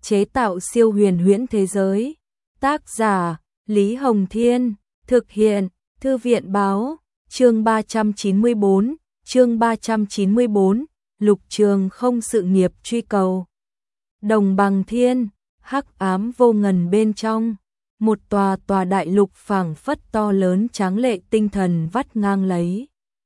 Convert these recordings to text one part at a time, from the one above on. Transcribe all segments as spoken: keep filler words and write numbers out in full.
chế tạo siêu huyền huyễn thế giới. Tác giả, Lý Hồng Thiên, thực hiện, Thư viện Báo, chương ba trăm chín mươi bốn, chương ba trăm chín mươi bốn, Lục Trường Không sự nghiệp truy cầu. Đồng Bằng Thiên, hắc ám vô ngần bên trong, một tòa tòa đại lục phảng phất to lớn tráng lệ tinh thần vắt ngang lấy.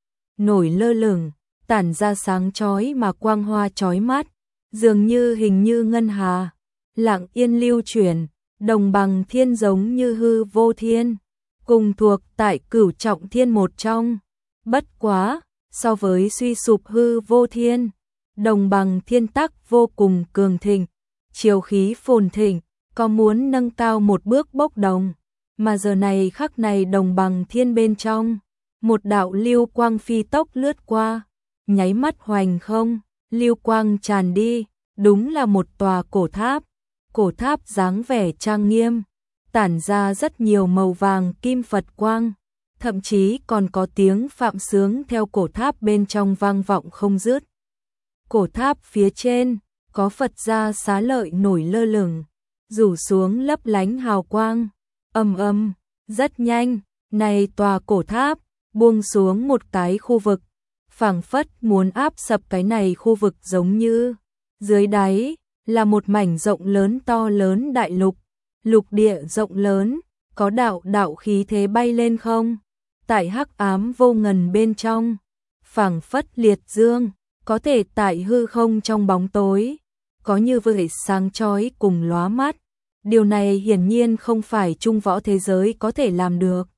Nổi lơ lửng, tản ra sáng chói mà quang hoa chói mắt, dường như hình như ngân hà, lặng yên lưu chuyển. Đồng Bằng Thiên giống như hư vô thiên, cùng thuộc tại cửu trọng thiên một trong. Bất quá, so với suy sụp hư vô thiên, Đồng Bằng Thiên tắc vô cùng cường thịnh, chiều khí phồn thịnh, có muốn nâng cao một bước bốc đồng. Mà giờ này khắc này Đồng Bằng Thiên bên trong, một đạo lưu quang phi tốc lướt qua, nháy mắt hoành không, lưu quang tràn đi, đúng là một tòa cổ tháp. Cổ tháp dáng vẻ trang nghiêm, tản ra rất nhiều màu vàng kim Phật quang, thậm chí còn có tiếng phạm sướng theo cổ tháp bên trong vang vọng không dứt. Cổ tháp phía trên, có Phật gia xá lợi nổi lơ lửng, rủ xuống lấp lánh hào quang, ầm ầm, rất nhanh, này tòa cổ tháp, buông xuống một cái khu vực, phảng phất muốn áp sập cái này khu vực giống như, dưới đáy, là một mảnh rộng lớn to lớn đại lục, lục địa rộng lớn, có đạo đạo khí thế bay lên không, tại hắc ám vô ngần bên trong, phảng phất liệt dương, có thể tại hư không trong bóng tối, có như vậy sáng chói cùng lóa mắt, điều này hiển nhiên không phải trung võ thế giới có thể làm được.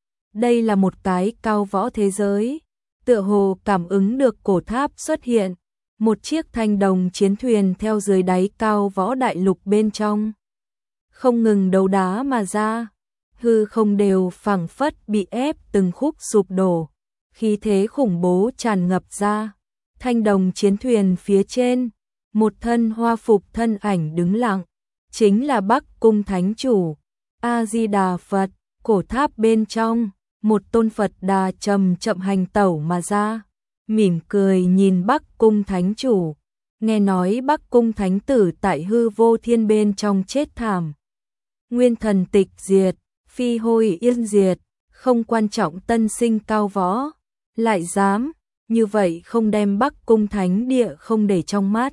Đây là một cái cao võ thế giới, tựa hồ cảm ứng được cổ tháp xuất hiện. Một chiếc thanh đồng chiến thuyền theo dưới đáy cao võ đại lục bên trong, không ngừng đấu đá mà ra, hư không đều phảng phất bị ép từng khúc sụp đổ, khí thế khủng bố tràn ngập ra. Thanh đồng chiến thuyền phía trên, một thân hoa phục thân ảnh đứng lặng, chính là Bắc Cung Thánh Chủ, A Di Đà Phật. Cổ tháp bên trong, một tôn Phật Đà chậm chậm hành tẩu mà ra, mỉm cười nhìn Bắc Cung Thánh Chủ, nghe nói Bắc Cung Thánh Tử tại hư vô thiên bên trong chết thảm. Nguyên thần tịch diệt, phi hôi yên diệt, không quan trọng tân sinh cao võ, lại dám, như vậy không đem Bắc Cung Thánh Địa không để trong mắt.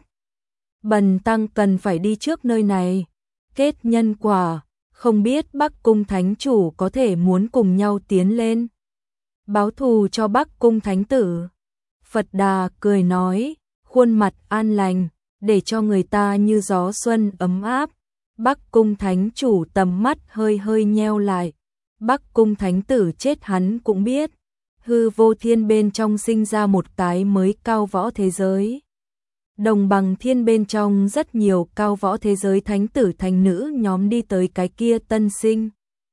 Bần tăng cần phải đi trước nơi này, kết nhân quả, không biết Bắc Cung Thánh Chủ có thể muốn cùng nhau tiến lên, báo thù cho Bắc Cung Thánh Tử. Phật Đà cười nói, khuôn mặt an lành, để cho người ta như gió xuân ấm áp. Bắc Cung Thánh Chủ tầm mắt hơi hơi nheo lại. Bắc Cung Thánh Tử chết hắn cũng biết, hư vô thiên bên trong sinh ra một cái mới cao võ thế giới. Đồng Bằng Thiên bên trong rất nhiều cao võ thế giới thánh tử thánh nữ nhóm đi tới cái kia tân sinh.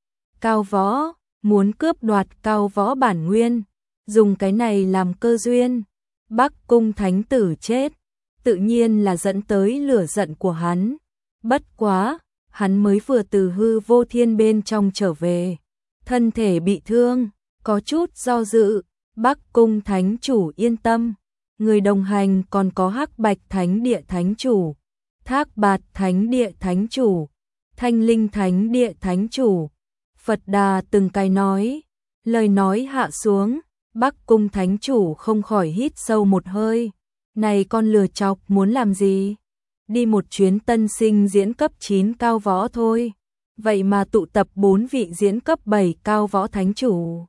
Cao võ, muốn cướp đoạt cao võ bản nguyên, dùng cái này làm cơ duyên. Bắc Cung Thánh Tử chết, tự nhiên là dẫn tới lửa giận của hắn. Bất quá, hắn mới vừa từ hư vô thiên bên trong trở về, thân thể bị thương, có chút do dự. Bắc Cung Thánh Chủ yên tâm, người đồng hành còn có Hắc Bạch Thánh Địa Thánh Chủ, Thác Bạt Thánh Địa Thánh Chủ, Thanh Linh Thánh Địa Thánh Chủ. Phật Đà từng cái nói, lời nói hạ xuống, Bắc Cung Thánh Chủ không khỏi hít sâu một hơi. Này con lừa chọc muốn làm gì? Đi một chuyến tân sinh diễn cấp chín cao võ thôi. Vậy mà tụ tập bốn vị diễn cấp bảy cao võ thánh chủ.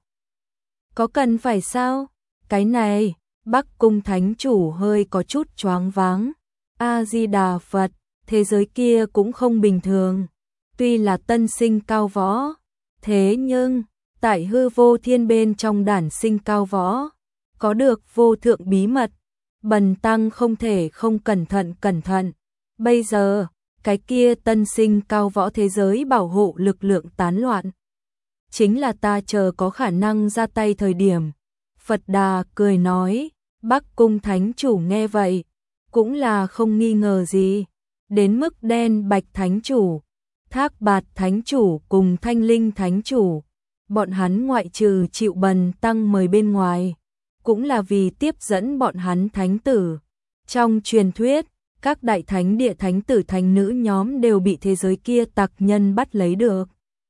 Có cần phải sao? Cái này, Bắc Cung Thánh Chủ hơi có chút choáng váng. A Di Đà Phật, thế giới kia cũng không bình thường. Tuy là tân sinh cao võ, thế nhưng tại hư vô thiên bên trong đản sinh cao võ, có được vô thượng bí mật, bần tăng không thể không cẩn thận cẩn thận. Bây giờ, cái kia tân sinh cao võ thế giới bảo hộ lực lượng tán loạn, chính là ta chờ có khả năng ra tay thời điểm. Phật Đà cười nói, Bắc Cung Thánh Chủ nghe vậy, cũng là không nghi ngờ gì, đến mức Đen Bạch Thánh Chủ, Thác Bạt Thánh Chủ cùng Thanh Linh Thánh Chủ, bọn hắn ngoại trừ chịu bần tăng mời bên ngoài, cũng là vì tiếp dẫn bọn hắn thánh tử. Trong truyền thuyết, các đại thánh địa thánh tử thánh nữ nhóm đều bị thế giới kia tặc nhân bắt lấy được.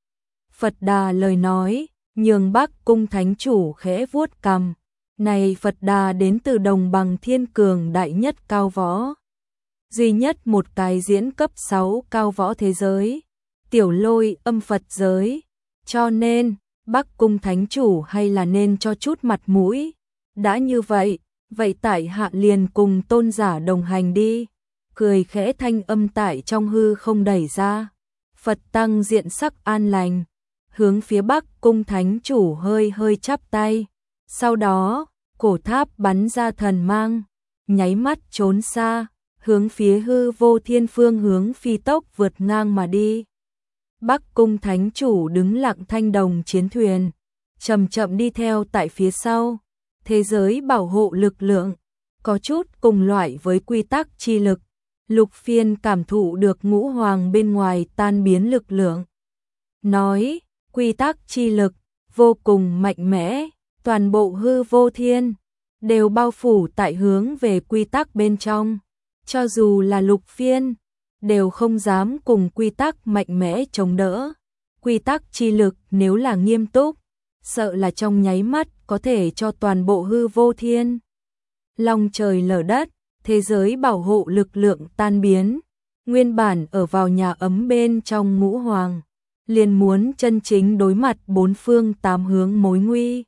Phật Đà lời nói, nhường Bắc Cung thánh chủ khẽ vuốt cằm. Này Phật Đà đến từ đồng bằng thiên cường đại nhất cao võ. Duy nhất một cái diễn cấp sáu cao võ thế giới. Tiểu Lôi âm Phật giới. Cho nên, Bắc Cung thánh chủ hay là nên cho chút mặt mũi. Đã như vậy, vậy tại hạ liền cùng tôn giả đồng hành đi. Cười khẽ thanh âm tại trong hư không đẩy ra. Phật tăng diện sắc an lành. Hướng phía Bắc Cung thánh chủ hơi hơi chắp tay. Sau đó, cổ tháp bắn ra thần mang. Nháy mắt trốn xa. Hướng phía hư vô thiên phương hướng phi tốc vượt ngang mà đi. Bắc Cung thánh chủ đứng lặng thanh đồng chiến thuyền. Chậm chậm đi theo tại phía sau. Thế giới bảo hộ lực lượng. Có chút cùng loại với quy tắc chi lực. Lục Phiên cảm thụ được ngũ hoàng bên ngoài tan biến lực lượng. Nói, quy tắc chi lực, vô cùng mạnh mẽ, toàn bộ hư vô thiên, đều bao phủ tại hướng về quy tắc bên trong. Cho dù là Lục Phiên, đều không dám cùng quy tắc mạnh mẽ chống đỡ. Quy tắc chi lực nếu là nghiêm túc, sợ là trong nháy mắt có thể cho toàn bộ hư vô thiên. Long trời lở đất, thế giới bảo hộ lực lượng tan biến. Nguyên bản ở vào nhà ấm bên trong ngũ hoàng, liền muốn chân chính đối mặt bốn phương tám hướng mối nguy.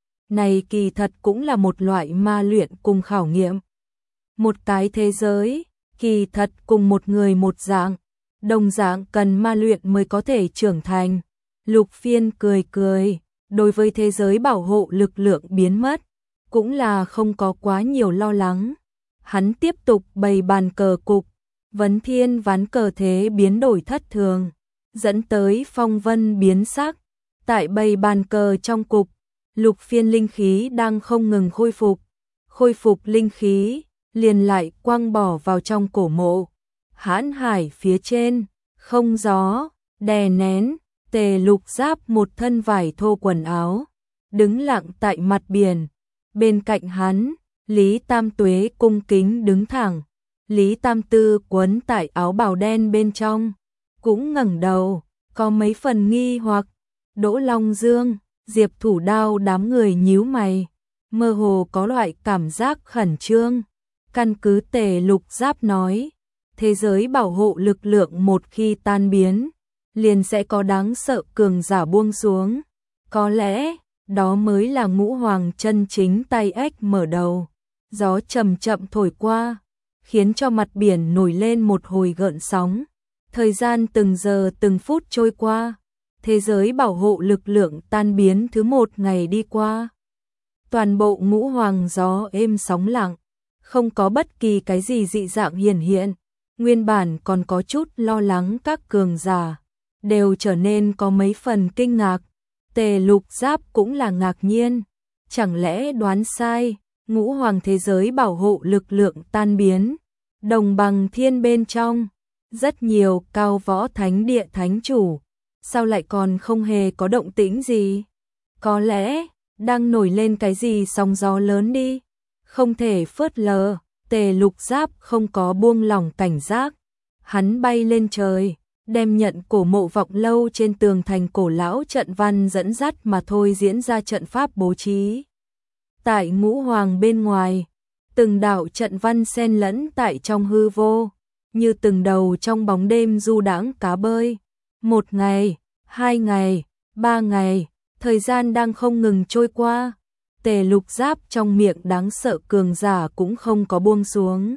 Này kỳ thật cũng là một loại ma luyện cùng khảo nghiệm. Một cái thế giới, kỳ thật cùng một người một dạng, đồng dạng cần ma luyện mới có thể trưởng thành. Lục Phiên cười cười, đối với thế giới bảo hộ lực lượng biến mất, cũng là không có quá nhiều lo lắng. Hắn tiếp tục bày bàn cờ cục, vấn thiên ván cờ thế biến đổi thất thường, dẫn tới phong vân biến sắc. Tại bày bàn cờ trong cục, Lục Phiên linh khí đang không ngừng khôi phục. Khôi phục linh khí, liền lại quăng bỏ vào trong cổ mộ. Hãn hải phía trên, không gió, đè nén, Tề Lục Giáp một thân vải thô quần áo, đứng lặng tại mặt biển. Bên cạnh hắn, Lý Tam Tuế cung kính đứng thẳng. Lý Tam Tư quấn tại áo bào đen bên trong, cũng ngẩng đầu, có mấy phần nghi hoặc. Đỗ Long Dương, Diệp Thủ Đao đám người nhíu mày, mơ hồ có loại cảm giác khẩn trương. Căn cứ Tề Lục Giáp nói, thế giới bảo hộ lực lượng một khi tan biến, liền sẽ có đáng sợ cường giả buông xuống. Có lẽ, đó mới là ngũ hoàng chân chính tay ếch mở đầu. Gió chậm chậm thổi qua, khiến cho mặt biển nổi lên một hồi gợn sóng. Thời gian từng giờ từng phút trôi qua, thế giới bảo hộ lực lượng tan biến thứ một ngày đi qua. Toàn bộ ngũ hoàng gió êm sóng lặng, không có bất kỳ cái gì dị dạng hiển hiện. Nguyên bản còn có chút lo lắng các cường giả, đều trở nên có mấy phần kinh ngạc. Tề Lục Giáp cũng là ngạc nhiên, chẳng lẽ đoán sai, ngũ hoàng thế giới bảo hộ lực lượng tan biến. Đồng bằng thiên bên trong, rất nhiều cao võ thánh địa thánh chủ, sao lại còn không hề có động tĩnh gì? Có lẽ, đang nổi lên cái gì sóng gió lớn đi, không thể phớt lờ. Tề Lục Giáp không có buông lỏng cảnh giác, hắn bay lên trời, đem nhận cổ mộ vọng lâu trên tường thành cổ lão trận văn dẫn dắt mà thôi diễn ra trận pháp bố trí. Tại ngũ hoàng bên ngoài, từng đạo trận văn xen lẫn tại trong hư vô, như từng đầu trong bóng đêm du đãng cá bơi. Một ngày, hai ngày, ba ngày, thời gian đang không ngừng trôi qua. Tề Lục Giáp trong miệng đáng sợ cường giả cũng không có buông xuống.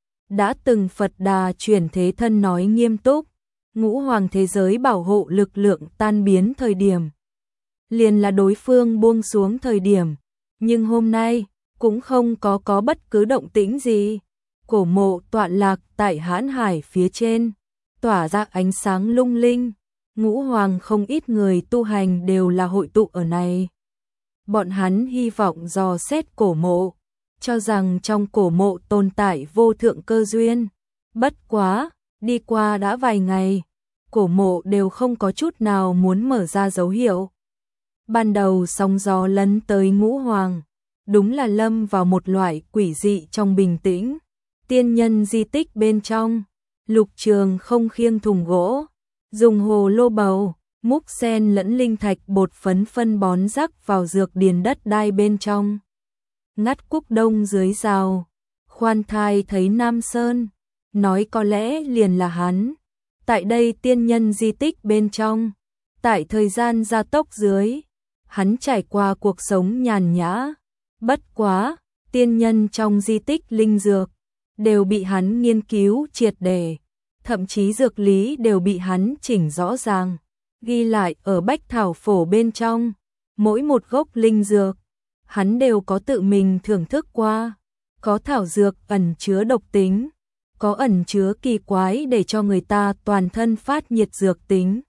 Đã từng Phật Đà chuyển thế thân nói nghiêm túc, ngũ hoàng thế giới bảo hộ lực lượng tan biến thời điểm, liền là đối phương buông xuống thời điểm. Nhưng hôm nay, cũng không có có bất cứ động tĩnh gì. Cổ mộ tọa lạc tại hãn hải phía trên, tỏa ra ánh sáng lung linh. Ngũ hoàng không ít người tu hành đều là hội tụ ở này. Bọn hắn hy vọng dò xét cổ mộ, cho rằng trong cổ mộ tồn tại vô thượng cơ duyên. Bất quá, đi qua đã vài ngày, cổ mộ đều không có chút nào muốn mở ra dấu hiệu. Ban đầu sóng gió lấn tới ngũ hoàng, đúng là lâm vào một loại quỷ dị trong bình tĩnh. Tiên nhân di tích bên trong, Lục Trường không khiêng thùng gỗ, dùng hồ lô bầu, múc sen lẫn linh thạch bột phấn phân bón rắc vào dược điền đất đai bên trong. Ngắt cúc đông dưới rào, khoan thai thấy Nam Sơn, nói có lẽ liền là hắn. Tại đây tiên nhân di tích bên trong, tại thời gian gia tốc dưới, hắn trải qua cuộc sống nhàn nhã. Bất quá, tiên nhân trong di tích linh dược đều bị hắn nghiên cứu triệt để, thậm chí dược lý đều bị hắn chỉnh rõ ràng, ghi lại ở bách thảo phổ bên trong. Mỗi một gốc linh dược, hắn đều có tự mình thưởng thức qua, có thảo dược ẩn chứa độc tính, có ẩn chứa kỳ quái để cho người ta toàn thân phát nhiệt dược tính,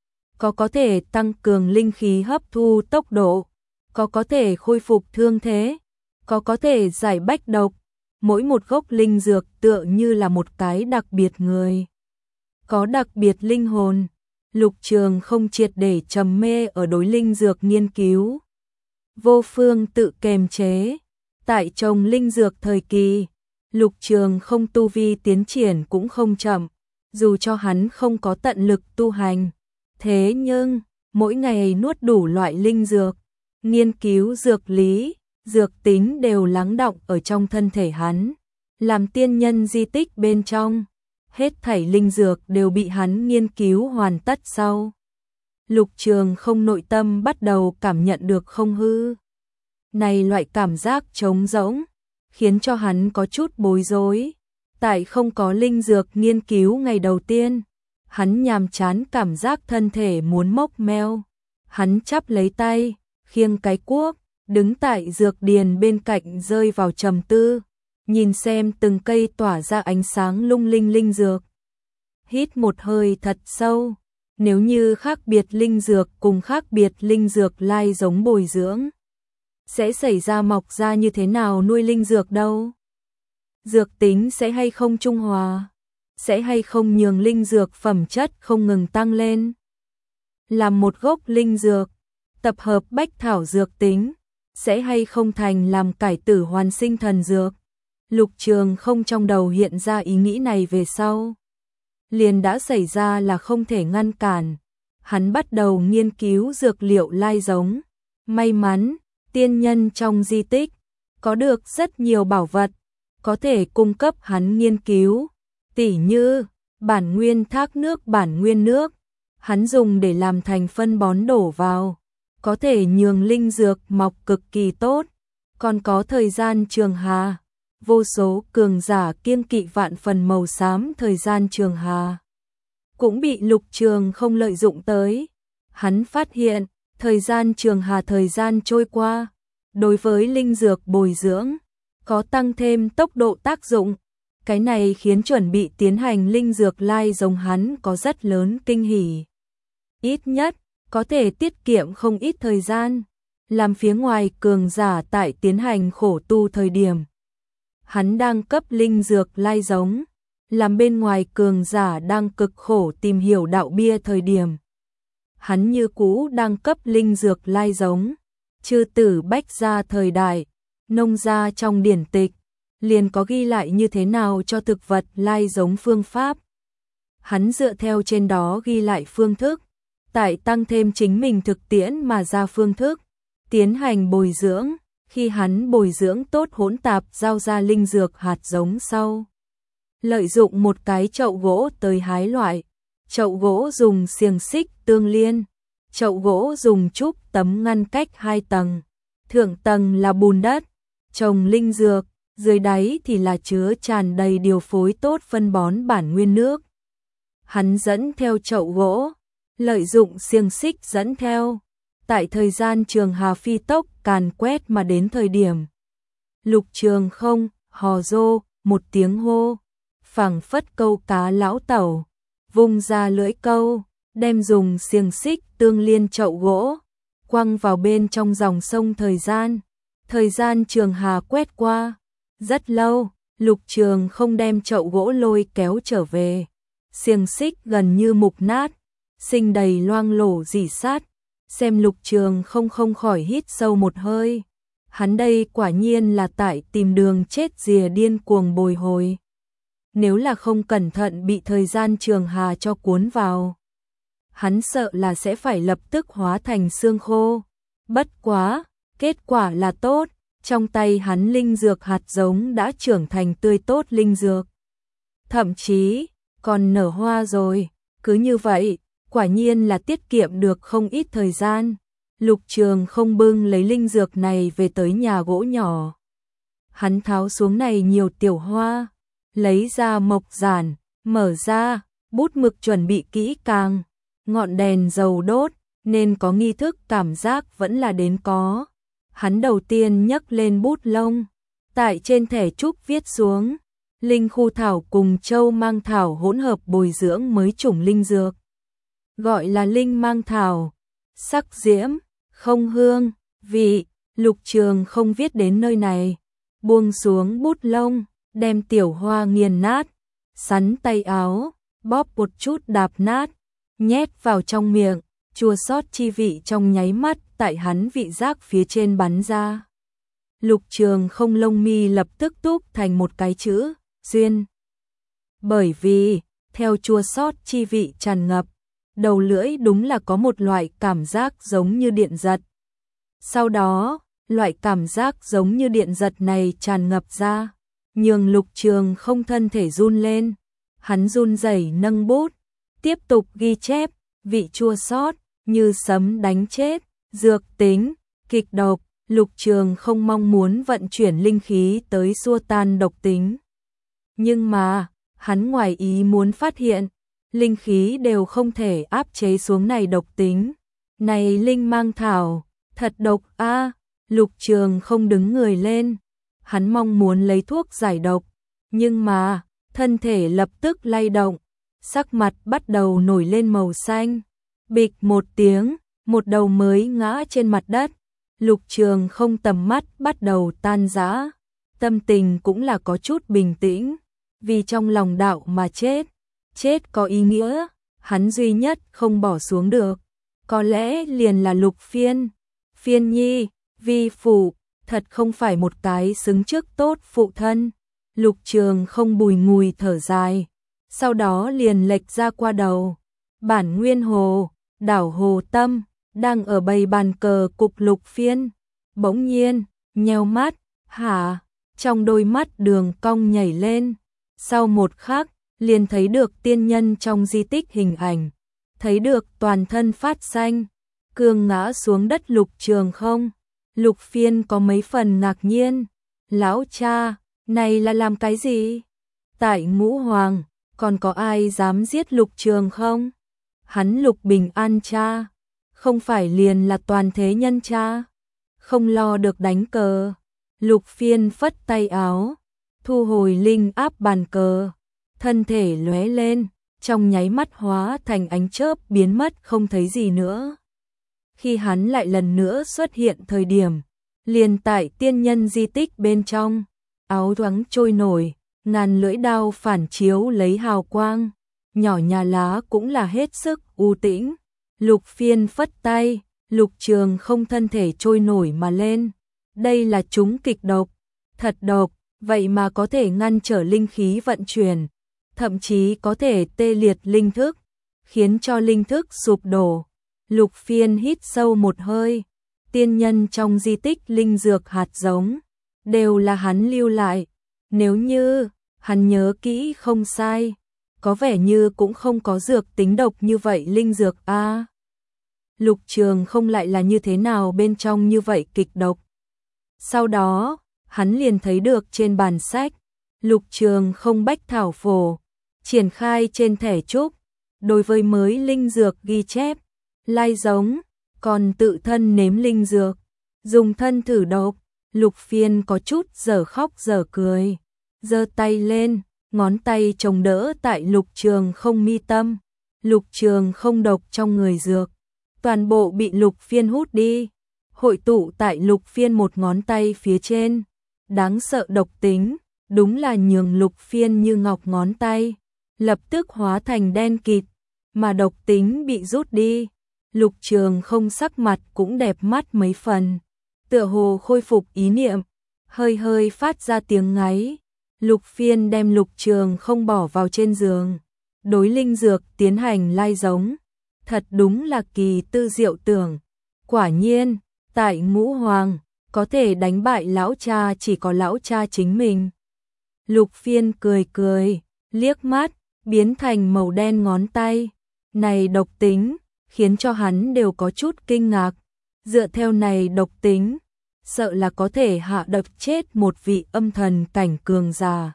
có có thể tăng cường linh khí hấp thu tốc độ, có có thể khôi phục thương thế, có có thể giải bách độc. Mỗi một gốc linh dược tựa như là một cái đặc biệt người, có đặc biệt linh hồn. Lục Trường không triệt để trầm mê ở đối linh dược nghiên cứu, vô phương tự kềm chế. Tại trồng linh dược thời kỳ, Lục Trường không tu vi tiến triển cũng không chậm, dù cho hắn không có tận lực tu hành. Thế nhưng, mỗi ngày nuốt đủ loại linh dược, nghiên cứu dược lý, dược tính đều lắng đọng ở trong thân thể hắn. Làm tiên nhân di tích bên trong, hết thảy linh dược đều bị hắn nghiên cứu hoàn tất sau. Lục Trường không nội tâm bắt đầu cảm nhận được không hư. Này loại cảm giác trống rỗng, khiến cho hắn có chút bối rối. Tại không có linh dược nghiên cứu ngày đầu tiên, hắn nhàm chán cảm giác thân thể muốn mốc meo. Hắn chắp lấy tay, khiêng cái cuốc, đứng tại dược điền bên cạnh rơi vào trầm tư, nhìn xem từng cây tỏa ra ánh sáng lung linh linh dược. Hít một hơi thật sâu, nếu như khác biệt linh dược cùng khác biệt linh dược lai giống bồi dưỡng, sẽ xảy ra mọc ra như thế nào nuôi linh dược đâu? Dược tính sẽ hay không trung hòa? Sẽ hay không nhường linh dược phẩm chất không ngừng tăng lên? Làm một gốc linh dược, tập hợp bách thảo dược tính, sẽ hay không thành làm cải tử hoàn sinh thần dược? Lục Trường không trong đầu hiện ra ý nghĩ này về sau, liền đã xảy ra là không thể ngăn cản. Hắn bắt đầu nghiên cứu dược liệu lai giống. May mắn, tiên nhân trong di tích có được rất nhiều bảo vật có thể cung cấp hắn nghiên cứu, tỉ như bản nguyên thác nước, bản nguyên nước, hắn dùng để làm thành phân bón đổ vào, có thể nhường linh dược mọc cực kỳ tốt. Còn có thời gian trường hà, vô số cường giả kiêng kỵ vạn phần màu xám thời gian trường hà, cũng bị Lục Trường không lợi dụng tới. Hắn phát hiện, thời gian trường hà thời gian trôi qua, đối với linh dược bồi dưỡng, có tăng thêm tốc độ tác dụng. Cái này khiến chuẩn bị tiến hành linh dược lai giống hắn có rất lớn kinh hỉ. Ít nhất, có thể tiết kiệm không ít thời gian, làm phía ngoài cường giả tại tiến hành khổ tu thời điểm. Hắn đang cấp linh dược lai giống, làm bên ngoài cường giả đang cực khổ tìm hiểu đạo bia thời điểm. Hắn như cũ đang cấp linh dược lai giống. Chư tử bách gia thời đại, nông gia trong điển tịch, liền có ghi lại như thế nào cho thực vật lai giống phương pháp. Hắn dựa theo trên đó ghi lại phương thức, tại tăng thêm chính mình thực tiễn mà ra phương thức, tiến hành bồi dưỡng. Khi hắn bồi dưỡng tốt hỗn tạp giao ra linh dược hạt giống sau, lợi dụng một cái chậu gỗ tới hái loại. Chậu gỗ dùng xiềng xích tương liên, chậu gỗ dùng trúc tấm ngăn cách hai tầng, thượng tầng là bùn đất, trồng linh dược, dưới đáy thì là chứa tràn đầy điều phối tốt phân bón bản nguyên nước. Hắn dẫn theo chậu gỗ, lợi dụng xiềng xích dẫn theo. Tại thời gian trường hà phi tốc càn quét mà đến thời điểm, Lục Trường không hò rô một tiếng hô, phảng phất câu cá lão tẩu, vung ra lưỡi câu, đem dùng xiềng xích tương liên chậu gỗ, quăng vào bên trong dòng sông thời gian. Thời gian trường hà quét qua, rất lâu, Lục Trường không đem chậu gỗ lôi kéo trở về. Xiềng xích gần như mục nát, sinh đầy loang lổ rỉ sát. Xem Lục Trường không không khỏi hít sâu một hơi. Hắn đây quả nhiên là tại tìm đường chết rìa điên cuồng bồi hồi. nếu là không cẩn thận bị thời gian trường hà cho cuốn vào. Hắn sợ là sẽ phải lập tức hóa thành xương khô. Bất quá, kết quả là tốt, trong tay hắn linh dược hạt giống đã trưởng thành tươi tốt linh dược. Thậm chí, còn nở hoa rồi, cứ như vậy, quả nhiên là tiết kiệm được không ít thời gian. Lục Trường không bưng lấy linh dược này về tới nhà gỗ nhỏ. Hắn tháo xuống này nhiều tiểu hoa, lấy ra mộc giản, mở ra, bút mực chuẩn bị kỹ càng, ngọn đèn dầu đốt, nên có nghi thức cảm giác vẫn là đến có. Hắn đầu tiên nhấc lên bút lông, tại trên thẻ trúc viết xuống, linh khu thảo cùng châu mang thảo hỗn hợp bồi dưỡng mới chủng linh dược. Gọi là linh mang thảo, sắc diễm, không hương, vị. Lục Trường không viết đến nơi này, buông xuống bút lông, đem tiểu hoa nghiền nát, sắn tay áo, bóp một chút đạp nát, nhét vào trong miệng, chua xót chi vị trong nháy mắt tại hắn vị giác phía trên bắn ra. Lục Trường không lông mi lập tức túc thành một cái chữ, duyên. Bởi vì, theo chua xót chi vị tràn ngập, đầu lưỡi đúng là có một loại cảm giác giống như điện giật. Sau đó, loại cảm giác giống như điện giật này tràn ngập ra, nhường Lục Trường không thân thể run lên. Hắn run rẩy nâng bút, tiếp tục ghi chép, vị chua xót như sấm đánh chết, dược tính, kịch độc. Lục Trường không mong muốn vận chuyển linh khí tới xua tan độc tính. Nhưng mà, hắn ngoài ý muốn phát hiện, linh khí đều không thể áp chế xuống này độc tính. Này linh mang thảo, thật độc a. Lục Trường không đứng người lên, hắn mong muốn lấy thuốc giải độc, nhưng mà, thân thể lập tức lay động, sắc mặt bắt đầu nổi lên màu xanh. Bịch một tiếng, một đầu mới ngã trên mặt đất. Lục Trường không tầm mắt bắt đầu tan rã, tâm tình cũng là có chút bình tĩnh, vì trong lòng đạo mà chết. Chết có ý nghĩa, hắn duy nhất không bỏ xuống được, có lẽ liền là Lục Phiên. Phiên nhi, vi phụ, thật không phải một cái xứng trước tốt phụ thân. Lục Trường không bùi ngùi thở dài, sau đó liền lệch ra qua đầu. Bản Nguyên Hồ, đảo Hồ Tâm, đang ở bầy bàn cờ cục Lục Phiên. Bỗng nhiên, nheo mắt, hả, trong đôi mắt đường cong nhảy lên. Sau một khắc, liền thấy được tiên nhân trong di tích hình ảnh, thấy được toàn thân phát xanh, cương ngã xuống đất Lục Trường không. Lục Phiên có mấy phần ngạc nhiên, lão cha, này là làm cái gì? Tại Ngũ Hoàng, còn có ai dám giết Lục Trường không? Hắn Lục Bình An cha, không phải liền là toàn thế nhân cha, không lo được đánh cờ. Lục Phiên phất tay áo, thu hồi linh áp bàn cờ, thân thể lóe lên, trong nháy mắt hóa thành ánh chớp biến mất không thấy gì nữa. Khi hắn lại lần nữa xuất hiện thời điểm, liền tại tiên nhân di tích bên trong, áo thoáng trôi nổi, ngàn lưỡi đao phản chiếu lấy hào quang, nhỏ nhà lá cũng là hết sức u tĩnh. Lục Phiên phất tay, Lục Trường không thân thể trôi nổi mà lên. Đây là chúng kịch độc, thật độc, vậy mà có thể ngăn trở linh khí vận chuyển, thậm chí có thể tê liệt linh thức, khiến cho linh thức sụp đổ. Lục Phiên hít sâu một hơi, tiên nhân trong di tích linh dược hạt giống, đều là hắn lưu lại. Nếu như, hắn nhớ kỹ không sai, có vẻ như cũng không có dược tính độc như vậy linh dược a. À, Lục Trường không lại là như thế nào bên trong như vậy kịch độc. Sau đó, hắn liền thấy được trên bàn sách, Lục Trường không bách thảo phổ, triển khai trên thẻ trúc, đối với mới linh dược ghi chép, lai giống, còn tự thân nếm linh dược, dùng thân thử độc. Lục Phiên có chút dở khóc dở cười, giơ tay lên, ngón tay chống đỡ tại Lục Trường không mi tâm. Lục Trường không độc trong người dược, toàn bộ bị Lục Phiên hút đi, hội tụ tại Lục Phiên một ngón tay phía trên. Đáng sợ độc tính, đúng là nhường Lục Phiên như ngọc ngón tay, lập tức hóa thành đen kịt, mà độc tính bị rút đi. Lục Trường không sắc mặt cũng đẹp mắt mấy phần, tựa hồ khôi phục ý niệm, hơi hơi phát ra tiếng ngáy. Lục Phiên đem Lục Trường không bỏ vào trên giường, đối linh dược tiến hành lai giống. Thật đúng là kỳ tư diệu tưởng. Quả nhiên, tại Ngũ Hoàng, có thể đánh bại lão cha chỉ có lão cha chính mình. Lục Phiên cười cười, liếc mắt, biến thành màu đen ngón tay. Này độc tính, khiến cho hắn đều có chút kinh ngạc. Dựa theo này độc tính, sợ là có thể hạ độc chết một vị âm thần cảnh cường giả.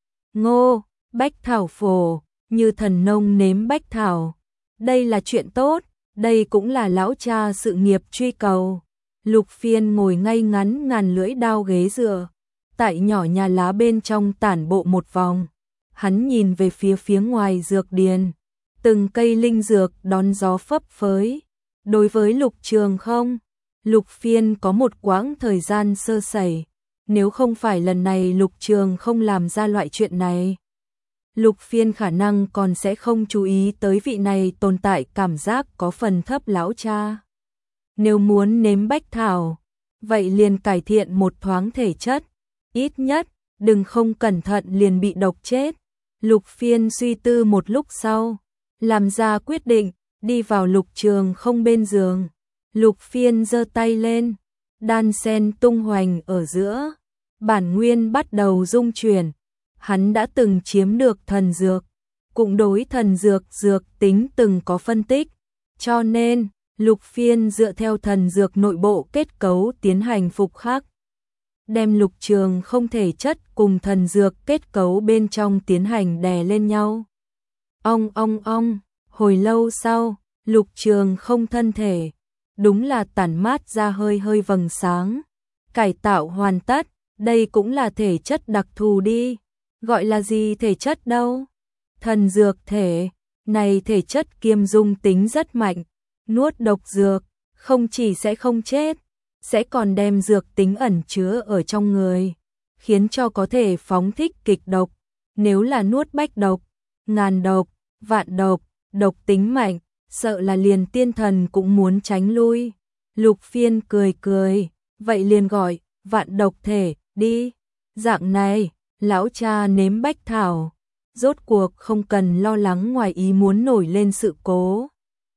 Ngô, bách thảo phổ, như thần nông nếm bách thảo. Đây là chuyện tốt, đây cũng là lão cha sự nghiệp truy cầu. Lục Phiên ngồi ngay ngắn ngàn lưỡi đao ghế dựa, tại nhỏ nhà lá bên trong tản bộ một vòng. Hắn nhìn về phía phía ngoài dược điền, từng cây linh dược đón gió phấp phới. Đối với Lục Trường không, Lục Phiên có một quãng thời gian sơ sẩy. Nếu không phải lần này Lục Trường không làm ra loại chuyện này, Lục Phiên khả năng còn sẽ không chú ý tới vị này tồn tại cảm giác có phần thấp lão cha. Nếu muốn nếm bách thảo, vậy liền cải thiện một thoáng thể chất, ít nhất đừng không cẩn thận liền bị độc chết. Lục Phiên suy tư một lúc sau, làm ra quyết định, đi vào Lục Trường không bên giường. Lục Phiên giơ tay lên, đan sen tung hoành ở giữa, bản nguyên bắt đầu rung chuyển. Hắn đã từng chiếm được thần dược, cũng đối thần dược dược tính từng có phân tích, cho nên Lục Phiên dựa theo thần dược nội bộ kết cấu tiến hành phục khắc, đem Lục Trường không thể chất cùng thần dược kết cấu bên trong tiến hành đè lên nhau. Ong ong ong, hồi lâu sau, Lục Trường không thân thể, đúng là tản mát ra hơi hơi vầng sáng. Cải tạo hoàn tất, đây cũng là thể chất đặc thù đi. Gọi là gì thể chất đâu? Thần dược thể, này thể chất kiêm dung tính rất mạnh. Nuốt độc dược, không chỉ sẽ không chết, sẽ còn đem dược tính ẩn chứa ở trong người, khiến cho có thể phóng thích kịch độc. Nếu là nuốt bách độc, ngàn độc, vạn độc, độc tính mạnh, sợ là liền tiên thần cũng muốn tránh lui. Lục Phiên cười cười, vậy liền gọi vạn độc thể đi. Dạng này, lão cha nếm bách thảo, rốt cuộc không cần lo lắng ngoài ý muốn nổi lên sự cố.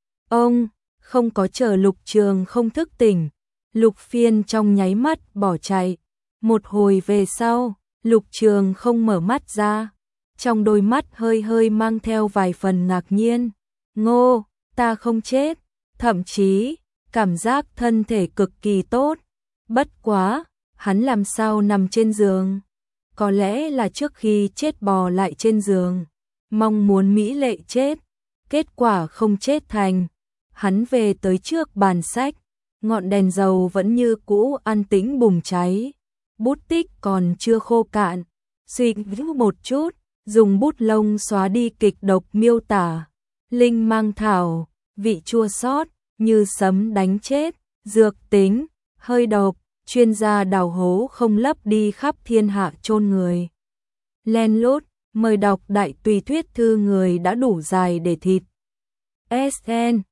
Ông không có chờ Lục Trường không thức tỉnh, Lục Phiên trong nháy mắt bỏ chạy. Một hồi về sau, Lục Trường không mở mắt ra, trong đôi mắt hơi hơi mang theo vài phần ngạc nhiên. Ngô, ta không chết, thậm chí cảm giác thân thể cực kỳ tốt. Bất quá, hắn làm sao nằm trên giường? Có lẽ là trước khi chết bò lại trên giường, mong muốn mỹ lệ chết, kết quả không chết thành. Hắn về tới trước bàn sách, ngọn đèn dầu vẫn như cũ an tĩnh bùng cháy, bút tích còn chưa khô cạn, suy nghĩ một chút, dùng bút lông xóa đi kịch độc miêu tả. Linh mang thảo, vị chua xót như sấm đánh chết, dược tính, hơi độc, chuyên gia đào hố không lấp đi khắp thiên hạ chôn người. Len lút, mời đọc đại tùy thuyết thư người đã đủ dài để thịt. ét en